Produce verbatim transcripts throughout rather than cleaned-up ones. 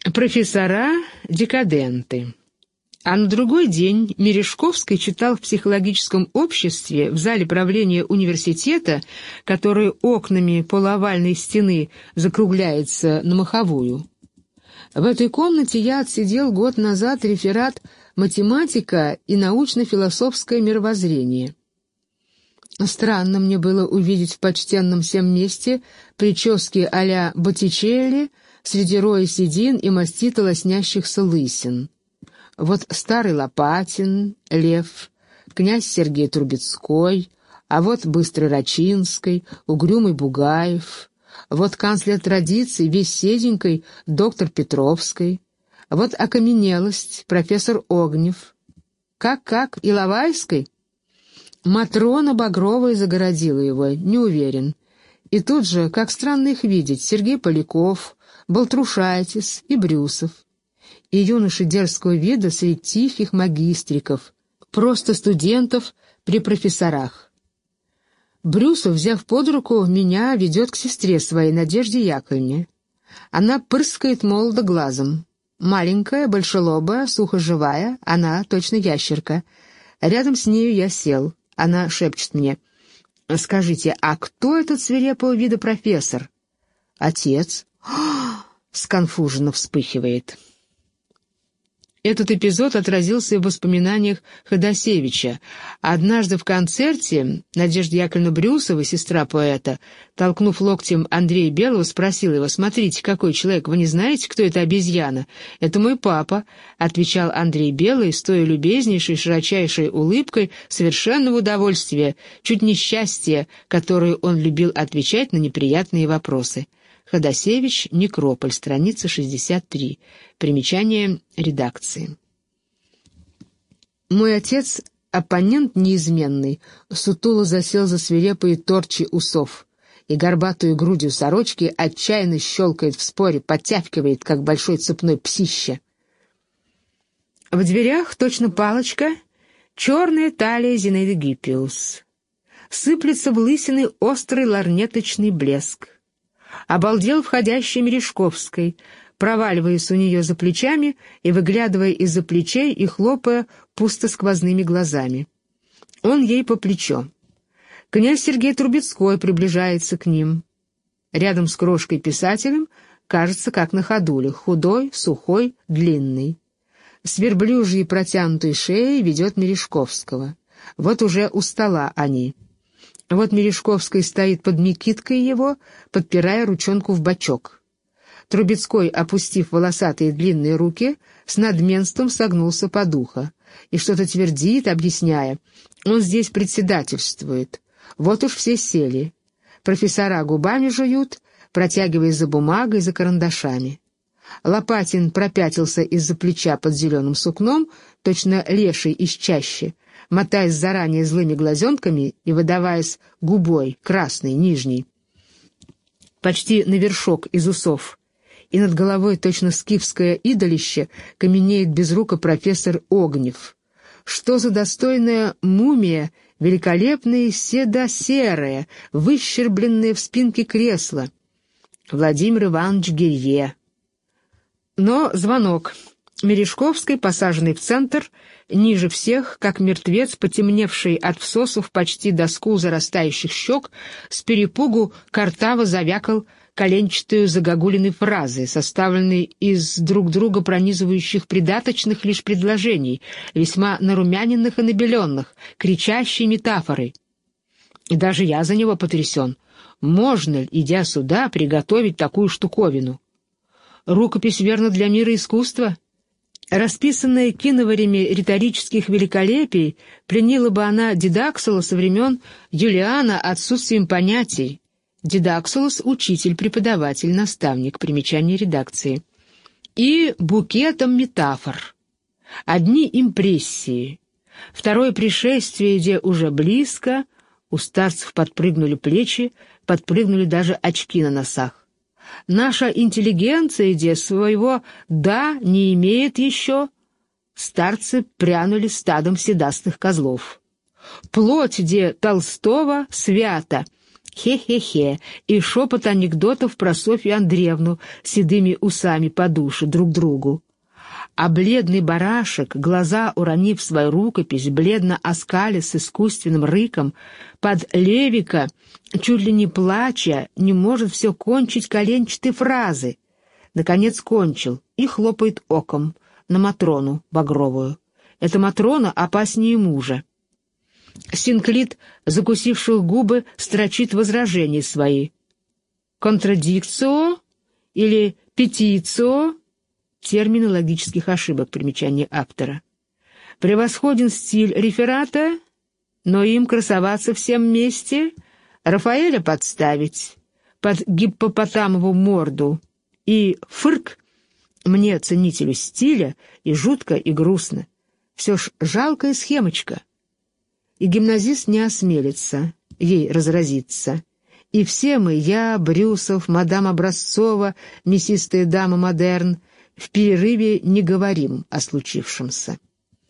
Профессора-декаденты. А на другой день Мережковский читал в психологическом обществе в зале правления университета, который окнами полуовальной стены закругляется на маховую. В этой комнате я отсидел год назад реферат «Математика и научно-философское мировоззрение». Странно мне было увидеть в почтенном сем месте прически а-ля Боттичелли среди роя седин и мастито лоснящихся лысин. Вот старый Лопатин, Лев, князь Сергей Трубецкой, а вот быстрый Рачинский, угрюмый Бугаев, вот канцлер традиций, весь седенькой доктор Петровской, вот окаменелость, профессор Огнев. Как-как, Иловайской? Матрона Багровая загородила его, не уверен. И тут же, как странно их видеть, Сергей Поляков, Балтрушайтис и Брюсов. И юноши дерзкого вида среди тихих магистриков, просто студентов при профессорах. Брюсов, взяв под руку, меня ведет к сестре своей, Надежде Яковлевне. Она пырскает молодо глазом. Маленькая, большелобая, сухоживая, она точно ящерка. Рядом с нею я сел. Она шепчет мне: «Скажите, а кто этот свирепого вида профессор?» «Отец». Сконфуженно вспыхивает. Этот эпизод отразился и в воспоминаниях Ходосевича. Однажды в концерте Надежда Яковлевна Брюсова, сестра поэта, толкнув локтем Андрея Белого, спросила его: «Смотрите, какой человек, вы не знаете, кто эта обезьяна?» «Это мой папа», — отвечал Андрей Белый, стоя любезнейшей, широчайшей улыбкой совершенного удовольствия, чуть не счастья, которое он любил отвечать на неприятные вопросы. Ходосевич, Некрополь, страница шестьдесят три. Примечание редакции. Мой отец, оппонент неизменный, сутуло засел за свирепые торчи усов и горбатую грудью сорочки отчаянно щелкает в споре, подтягивает, как большой цепной псище. В дверях, точно палочка, черная талия Зинаиды Гиппиус. Сыплется в лысины острый ларнеточный блеск. Обалдел входящий Мережковской, проваливаясь у нее за плечами и выглядывая из-за плечей и хлопая пусто-сквозными глазами. Он ей по плечо. Князь Сергей Трубецкой приближается к ним. Рядом с крошкой-писателем, кажется, как на ходулях, худой, сухой, длинный. С верблюжьей протянутой шеей ведет Мережковского. Вот уже у стола они. Вот Мережковский стоит под мекиткой его, подпирая ручонку в бочок. Трубецкой, опустив волосатые длинные руки, с надменством согнулся под ухо и что-то твердит, объясняя. Он здесь председательствует. Вот уж все сели. Профессора губами жуют, протягивая за бумагой, за карандашами. Лопатин пропятился из-за плеча под зеленым сукном, точно леший из чащи, мотаясь заранее злыми глазенками и выдаваясь губой, красной, нижней. Почти на вершок из усов, и над головой точно скифское идолище каменеет безруко профессор Огнев. Что за достойная мумия, великолепная седосерая, выщербленная в спинке кресла. Владимир Иванович Гирье. Но звонок. Мережковский, посаженный в центр, ниже всех, как мертвец, потемневший от всосов почти до скул зарастающих щек, с перепугу картаво завякал коленчатую загогулиной фразы, составленной из друг друга пронизывающих придаточных лишь предложений, весьма нарумяненных и набеленных, кричащей метафорой. И даже я за него потрясен. Можно ли, идя сюда, приготовить такую штуковину? Рукопись, верно, для мира искусства? Расписанная киноварями риторических великолепий, пленила бы она Дидаксула со времен Юлиана отсутствием понятий. Дидаксулус — учитель, преподаватель, наставник, примечание редакции. И букетом метафор. Одни импрессии. Второе пришествие, где уже близко, у старцев подпрыгнули плечи, подпрыгнули даже очки на носах. Наша интеллигенция, где своего «да» не имеет еще, старцы прянули стадом седастых козлов. Плоть, где Толстого свята, хе-хе-хе, и шепот анекдотов про Софью Андреевну с седыми усами по душе друг другу. А бледный барашек, глаза уронив свою рукопись, бледно оскалясь с искусственным рыком, под Левика, чуть ли не плача, не может все кончить коленчатой фразы. Наконец кончил и хлопает оком на Матрону багровую. Эта Матрона опаснее мужа. Синклит, закусивший губы, строчит возражения свои. «Контрадикцио» или «петицио» — термины логических ошибок, примечание автора. Превосходен стиль реферата, но им красоваться всем вместе, Рафаэля подставить под гиппопотамову морду и фырк мне, ценителю стиля, и жутко, и грустно. Все ж жалкая схемочка. И гимназист не осмелится ей разразиться. И все мы, я, Брюсов, мадам Образцова, мясистая дама модерн, в перерыве не говорим о случившемся.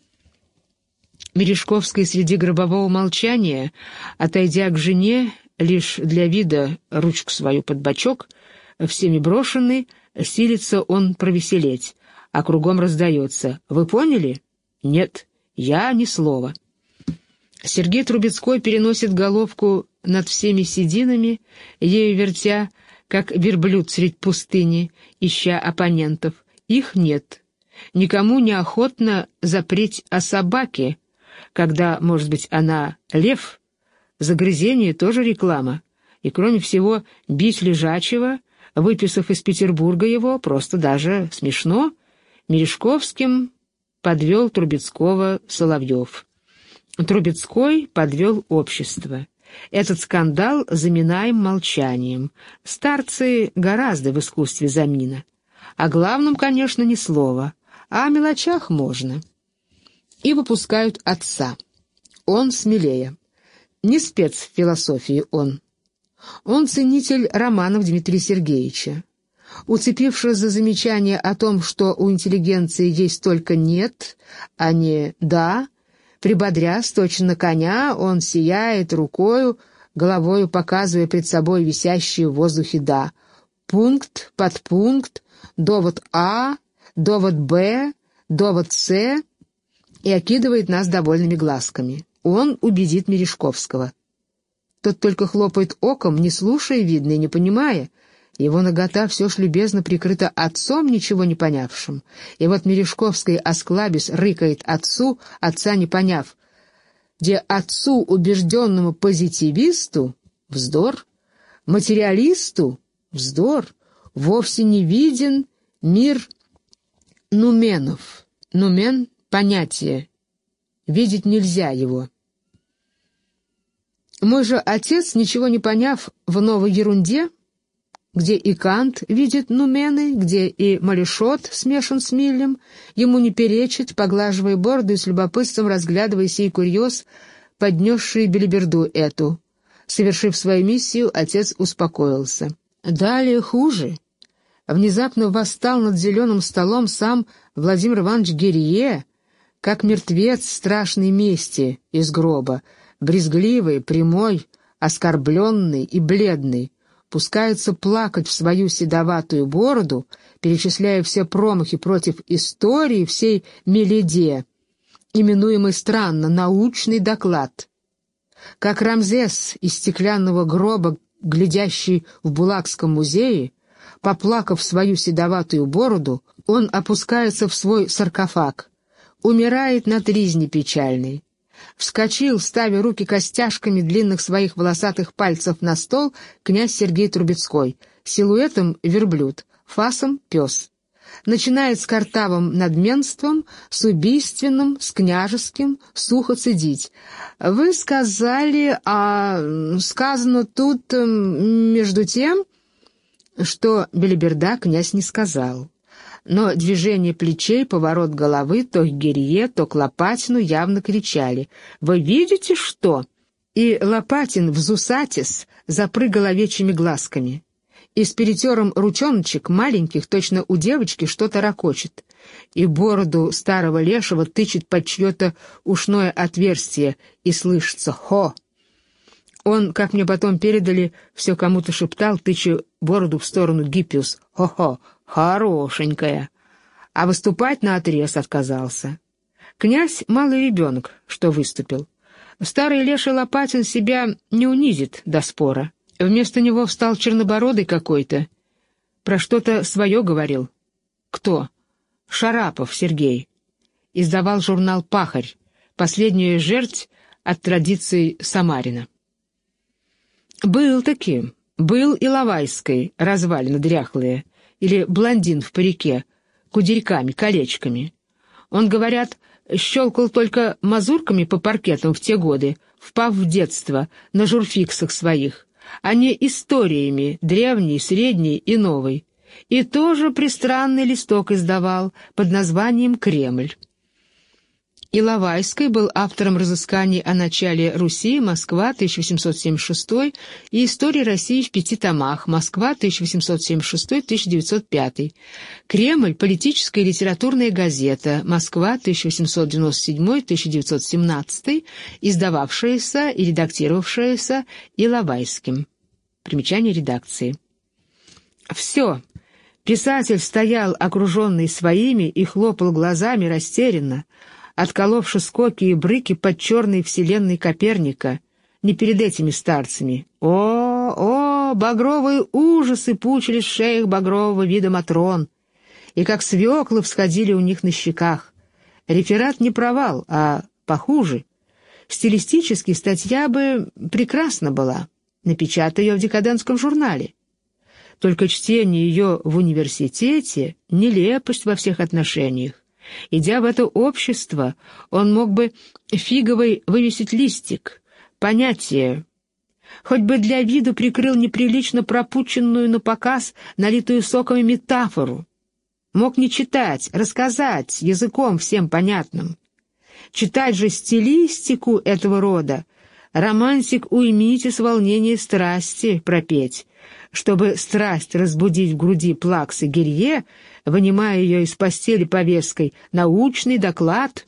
Мережковский среди гробового молчания, отойдя к жене, лишь для вида ручку свою под бочок, всеми брошенный, силится он провеселеть, а кругом раздается: «Вы поняли?» «Нет, я ни слова». Сергей Трубецкой переносит головку над всеми сединами, ею вертя, как верблюд средь пустыни, ища оппонентов. Их нет. Никому неохотно запреть о собаке, когда, может быть, она лев. Загрызение тоже реклама. И, кроме всего, бить лежачего, выписав из Петербурга его, просто даже смешно. Мережковским подвел Трубецкого Соловьев. Трубецкой подвел общество. Этот скандал заминаем молчанием. Старцы гораздо в искусстве замина. О главном, конечно, ни слова, а о мелочах можно. И выпускают отца. Он смелее. Не спец в философии он. Он ценитель романов Дмитрия Сергеевича. Уцепившись за замечание о том, что у интеллигенции есть только «нет», а не «да», прибодрясь точно на коня, он сияет рукою, головою показывая пред собой висящие в воздухе «да». Пункт, подпункт, довод А, довод Б, довод С, и окидывает нас довольными глазками. Он убедит Мережковского. Тот только хлопает оком, не слушая, видно, и не понимая. Его нагота все ж любезно прикрыта отцом, ничего не понявшим. И вот Мережковский, осклабис, рыкает отцу, отца не поняв. Где отцу, убежденному позитивисту, вздор, материалисту, вздор, вовсе не виден мир нуменов. Нумен — понятие. Видеть нельзя его. Мой же отец, ничего не поняв в новой ерунде, где и Кант видит нумены, где и Малишот смешан с Миллем, ему не перечит, поглаживая бороду и с любопытством разглядывая сей курьез, поднесший белиберду эту. Совершив свою миссию, отец успокоился. Далее хуже. Внезапно восстал над зеленым столом сам Владимир Иванович Гирье, как мертвец страшной мести из гроба, брезгливый, прямой, оскорбленный и бледный, пускается плакать в свою седоватую бороду, перечисляя все промахи против истории всей Меледе, именуемый странно «научный доклад». Как Рамзес из стеклянного гроба, глядящий в Булакском музее, поплакав свою седоватую бороду, он опускается в свой саркофаг, умирает на тризне печальной. Вскочил, ставя руки костяшками длинных своих волосатых пальцев на стол, князь Сергей Трубецкой, силуэтом верблюд, фасом пес. Начинает с картавым надменством, с убийственным, с княжеским, сухо цедить. «Вы сказали, а сказано тут между тем...» Что белиберда князь не сказал. Но движение плечей, поворот головы то к Гирье, то к Лопатину явно кричали: «Вы видите, что?» И Лопатин, взусатис, запрыгал овечьими глазками. И с перетером ручоночек маленьких, точно у девочки, что-то ракочет. И бороду старого лешего тычет под чье-то ушное отверстие, и слышится «хо». Он, как мне потом передали, все кому-то шептал, тыча бороду в сторону Гиппиус. «Хо-хо, хорошенькая!» А выступать наотрез отказался. Князь — малый ребенок, что выступил. Старый леший Лопатин себя не унизит до спора. Вместо него встал чернобородый какой-то. Про что-то свое говорил. Кто? Шарапов Сергей. Издавал журнал «Пахарь», последняя жерть от традиций Самарина. Был таким. Был и Иловайской, развалины дряхлые, или блондин в парике, кудерьками, колечками. Он, говорят, щелкал только мазурками по паркетам в те годы, впав в детство, на журфиксах своих, а не историями, древней, средней и новой. И тоже пристранный листок издавал под названием «Кремль». Иловайский был автором разысканий о начале Руси, Москва, тысяча восемьсот семьдесят шестой, и истории России в пяти томах, Москва, тысяча восемьсот семьдесят шестой — тысяча девятьсот пятый. Кремль — политическая и литературная газета, Москва, тысяча восемьсот девяносто седьмой — тысяча девятьсот семнадцатый, издававшаяся и редактировавшаяся Иловайским. Примечание редакции. Все. Писатель стоял, окруженный своими, и хлопал глазами растерянно, отколовши скоки и брыки под черной вселенной Коперника, не перед этими старцами. О, о, багровые ужасы пучили в шеях багрового вида матрон, и как свеклы всходили у них на щеках. Реферат не провал, а похуже. Стилистически статья бы прекрасна была, напечатай ее в декадентском журнале. Только чтение ее в университете — нелепость во всех отношениях. Идя в это общество, он мог бы фиговой вывесить листик, понятие, хоть бы для виду прикрыл неприлично пропученную напоказ, налитую соками метафору. Мог не читать, рассказать языком всем понятным. Читать же стилистику этого рода, романтик уймите с волнения страсти пропеть, чтобы страсть разбудить в груди плаксы Гирье, вынимая ее из постели повесткой «Научный доклад».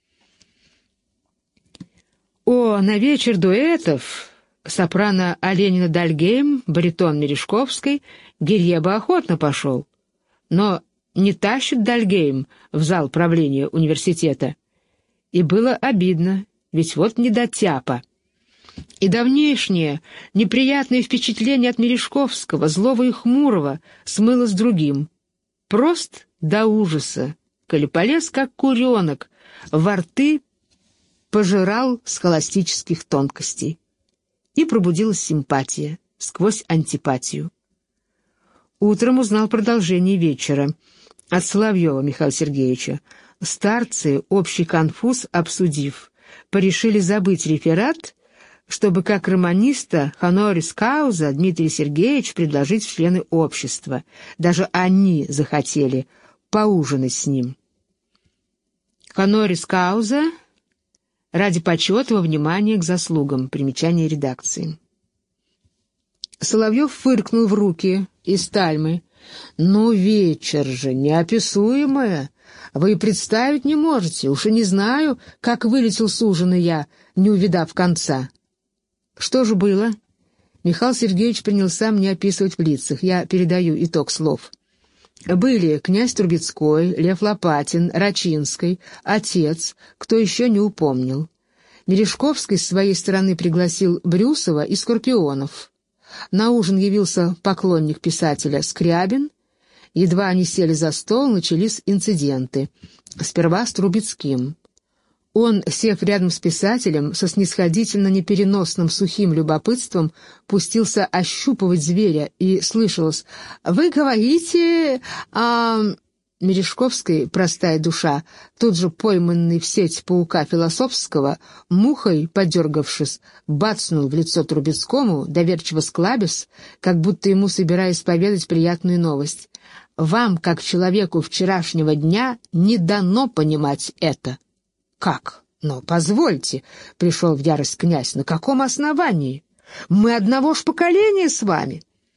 О, на вечер дуэтов сопрано Оленина Дальгейм, баритон Мережковской, Гирье бы охотно пошел. Но не тащит Дальгейм в зал правления университета. И было обидно, ведь вот недотяпа. И давнешнее неприятное впечатление от Мережковского, злого и хмурого, смыло с другим. Прост до ужаса, коли полез, как куренок, во рты пожирал схоластических тонкостей. И пробудилась симпатия сквозь антипатию. Утром узнал продолжение вечера от Соловьева Михаила Сергеевича. Старцы, общий конфуз обсудив, порешили забыть реферат, чтобы как романиста хонорис кауза Дмитрий Сергеевич предложить в члены общества. Даже они захотели поужинать с ним. Хонорис кауза ради почета во внимание к заслугам. Примечание редакции. Соловьев фыркнул в руки из тальмы. «Ну, вечер же неописуемое! Вы и представить не можете, уж и не знаю, как вылетел с ужина я, не увидав конца». «Что же было?» Михаил Сергеевич принялся мне описывать в лицах. Я передаю итог слов. Были князь Трубецкой, Лев Лопатин, Рачинский, отец, кто еще не упомнил. Мережковский с своей стороны пригласил Брюсова и Скорпионов. На ужин явился поклонник писателя Скрябин. Едва они сели за стол, начались инциденты. Сперва с Трубецким. Он, сев рядом с писателем, со снисходительно непереносным сухим любопытством пустился ощупывать зверя, и слышалось: «Вы говорите, а...» Мережковской, простая душа, тут же пойманный в сеть паука философского, мухой, подергавшись, бацнул в лицо Трубецкому, доверчиво склабясь, как будто ему собираясь поведать приятную новость. «Вам, как человеку вчерашнего дня, не дано понимать это». «Как? Но позвольте», — пришел в ярость князь, — «на каком основании? Мы одного ж поколения с вами».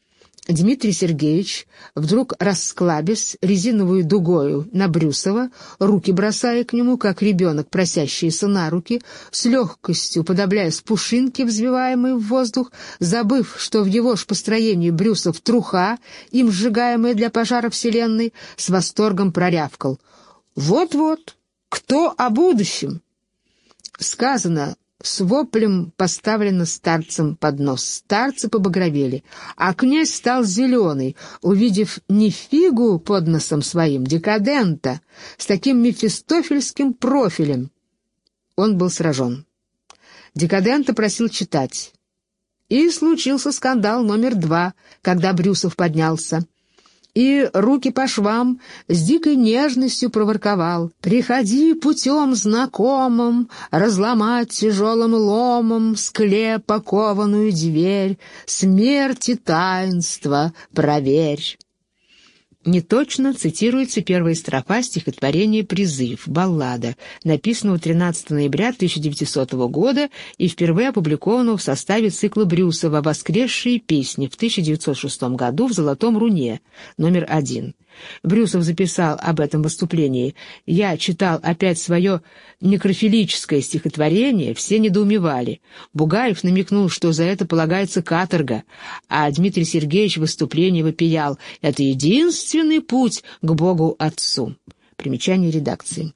Дмитрий Сергеевич, вдруг расклабясь резиновую дугою на Брюсова, руки бросая к нему, как ребенок, просящийся на руки, с легкостью подобляя с пушинки, взвиваемой в воздух, забыв, что в его ж построении Брюсов труха, им сжигаемая для пожара вселенной, с восторгом прорявкал: «Вот-вот, кто о будущем?» Сказано, с воплем поставлено старцам под нос. Старцы побагровели, а князь стал зеленый, увидев не фигу под носом своим, декадента, с таким мефистофельским профилем. Он был сражен. Декадента просил читать. И случился скандал номер два, когда Брюсов поднялся. И руки по швам с дикой нежностью проворковал: «Приходи путем знакомым, разломать тяжелым ломом склеп окованную дверь, смерти таинства проверь». Неточно цитируется первая строфа стихотворения «Призыв», баллада, написанного тринадцатого ноября тысяча девятисотого года и впервые опубликованного в составе цикла Брюсова «Воскресшие песни» в тысяча девятьсот шестом году в «Золотом руне», номер один. Брюсов записал об этом выступлении: «Я читал опять свое некрофилическое стихотворение, все недоумевали. Бугаев намекнул, что за это полагается каторга, а Дмитрий Сергеевич в выступлении вопиял: это единственный путь к Богу Отцу». Примечание редакции.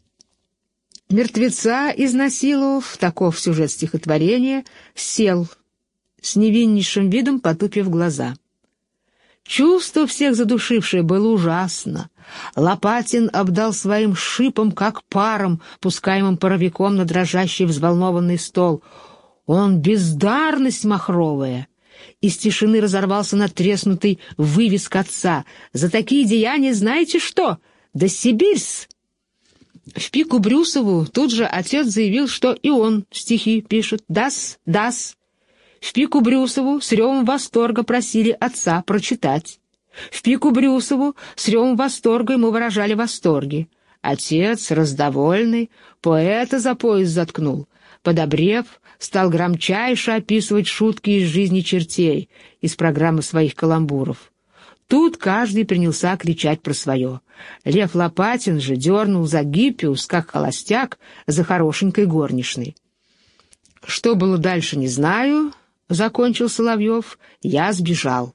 Мертвеца изнасиловав, таков сюжет стихотворения, сел, с невиннейшим видом потупив глаза. Чувство всех задушившее было ужасно. Лопатин обдал своим шипом, как паром, пускаемым паровиком на дрожащий взволнованный стол. Он бездарность махровая. Из тишины разорвался надтреснутый вывеск отца: «За такие деяния знаете что? Да Сибирь-с!» В пику Брюсову тут же отец заявил, что и он стихи пишет. «Дас, дас». В пику Брюсову с ревом восторга просили отца прочитать. В пику Брюсову с ревом восторга ему выражали восторги. Отец, раздовольный, поэта за пояс заткнул. Подобрев, стал громчайше описывать шутки из жизни чертей, из программы своих каламбуров. Тут каждый принялся кричать про свое. Лев Лопатин же дернул за Гиппиус, как холостяк, за хорошенькой горничной. Что было дальше, не знаю, — закончил Соловьев, — я сбежал.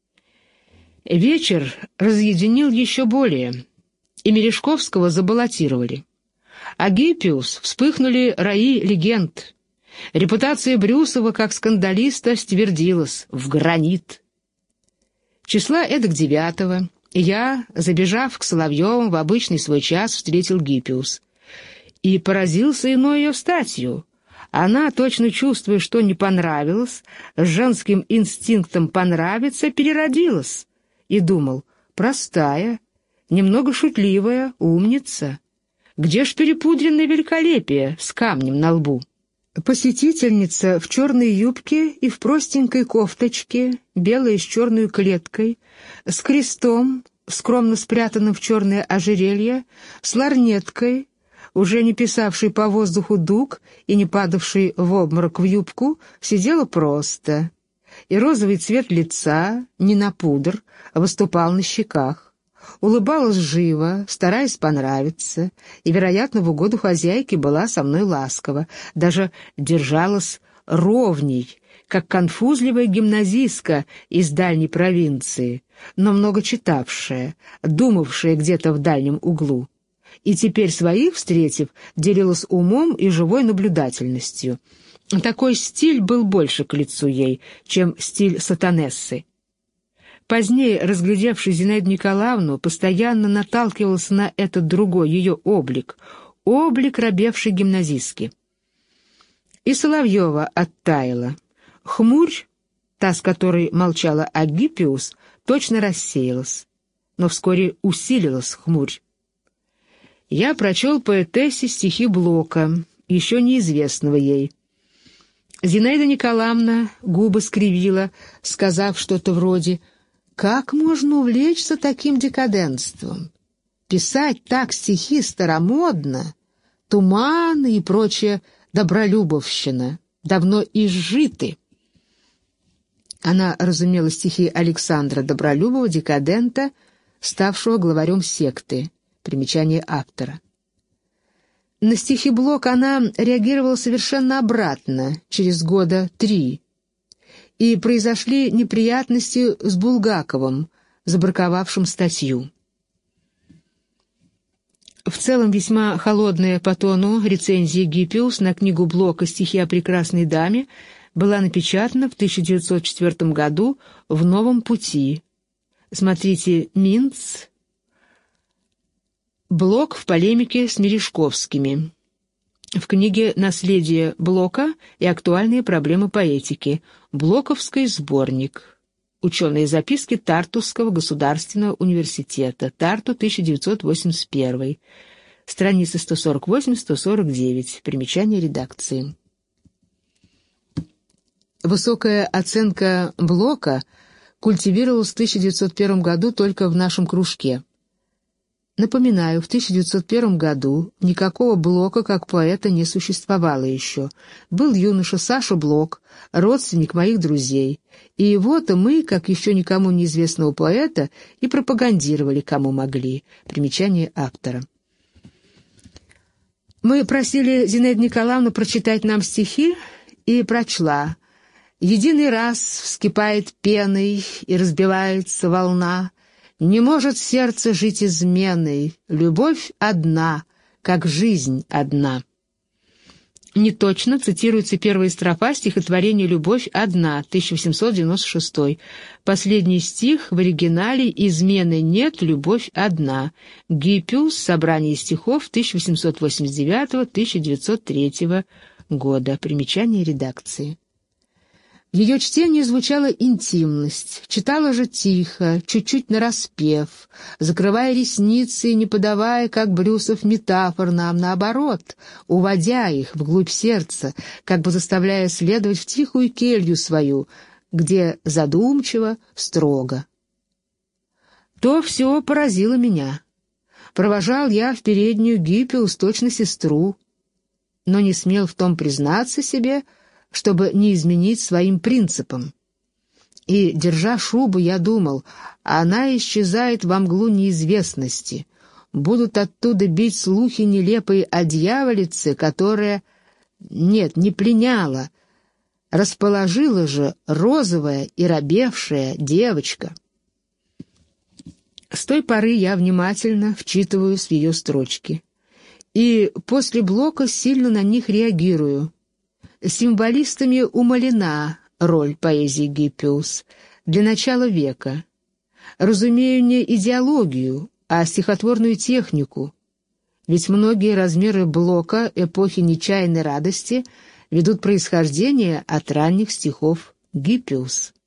Вечер разъединил еще более, и Мережковского забаллотировали. А Гиппиус вспыхнули раи легенд. Репутация Брюсова как скандалиста ствердилась в гранит. Числа эдак девятого я, забежав к Соловьевым в обычный свой час, встретил Гиппиус. И поразился иной ее статью. Она, точно чувствуя, что не понравилось, с женским инстинктом понравиться, переродилась. И думал: простая, немного шутливая, умница. Где ж перепудренное великолепие с камнем на лбу? Посетительница в черной юбке и в простенькой кофточке, белой с черной клеткой, с крестом, скромно спрятанным в черное ожерелье, с ларнеткой, уже не писавший по воздуху дуг и не падавший в обморок в юбку, сидела просто, и розовый цвет лица, не на пудр, выступал на щеках. Улыбалась живо, стараясь понравиться, и, вероятно, в угоду хозяйки была со мной ласкова, даже держалась ровней, как конфузливая гимназистка из дальней провинции, но много читавшая, думавшая где-то в дальнем углу. И теперь своих, встретив, делилась умом и живой наблюдательностью. Такой стиль был больше к лицу ей, чем стиль сатанессы. Позднее, разглядевший Зинаиду Николаевну, постоянно наталкивался на этот другой ее облик, облик робевшей гимназистки. И Соловьева оттаяла. Хмурь, та, с которой молчала Агиппиус, точно рассеялась, но вскоре усилилась хмурь. Я прочел поэтессе стихи Блока, еще неизвестного ей. Зинаида Николаевна губы скривила, сказав что-то вроде: «Как можно увлечься таким декаденством? Писать так стихи старомодно, туманы и прочая добролюбовщина давно изжиты». Она разумела стихи Александра Добролюбова, декадента, ставшего главарем секты. Примечание автора. На стихи Блока она реагировала совершенно обратно, через года три. И произошли неприятности с Булгаковым, забраковавшим статью. В целом весьма холодная по тону рецензия Гиппиус на книгу Блока «Стихи о прекрасной даме» была напечатана в тысяча девятьсот четвёртом году в «Новом пути». Смотрите Минц. Блок в полемике с Мережковскими. В книге «Наследие Блока и актуальные проблемы поэтики». Блоковский сборник. Ученые записки Тартусского государственного университета. Тарту, тысяча девятьсот восемьдесят первый. Страницы сто сорок восемь — сто сорок девять. Примечание редакции. Высокая оценка Блока культивировалась в тысяча девятьсот первом году только в нашем кружке. Напоминаю, в тысяча девятьсот первом году никакого Блока как поэта не существовало еще. Был юноша Саша Блок, родственник моих друзей, и его-то мы, как еще никому неизвестного поэта, и пропагандировали кому могли. Примечание автора. Мы просили Зинаиду Николаевну прочитать нам стихи, и прочла. «Единый раз вскипает пеной, и разбивается волна. Не может сердце жить изменой, любовь одна, как жизнь одна». Неточно цитируется первая строфа стихотворения «Любовь одна», тысяча восемьсот девяносто шестой. Последний стих в оригинале «Измены нет, любовь одна». Гиппиус, собрание стихов тысяча восемьсот восемьдесят девятого — тысяча девятьсот третьего года. Примечание редакции. В ее чтении звучала интимность, читала же тихо, чуть-чуть нараспев, закрывая ресницы и не подавая, как Брюсов, метафор нам, наоборот, уводя их вглубь сердца, как бы заставляя следовать в тихую келью свою, где задумчиво, строго. То все поразило меня. Провожал я в переднюю Гиппиус точно сестру, но не смел в том признаться себе, чтобы не изменить своим принципам. И, держа шубу, я думал, она исчезает во мглу неизвестности. Будут оттуда бить слухи нелепые о дьяволице, которая, нет, не пленяла, расположила же розовая и робевшая девочка. С той поры я внимательно вчитываюсь в ее строчки. И после Блока сильно на них реагирую. Символистами умалена роль поэзии Гиппиус для начала века. Разумею не идеологию, а стихотворную технику, ведь многие размеры Блока эпохи нечаянной радости ведут происхождение от ранних стихов Гиппиус.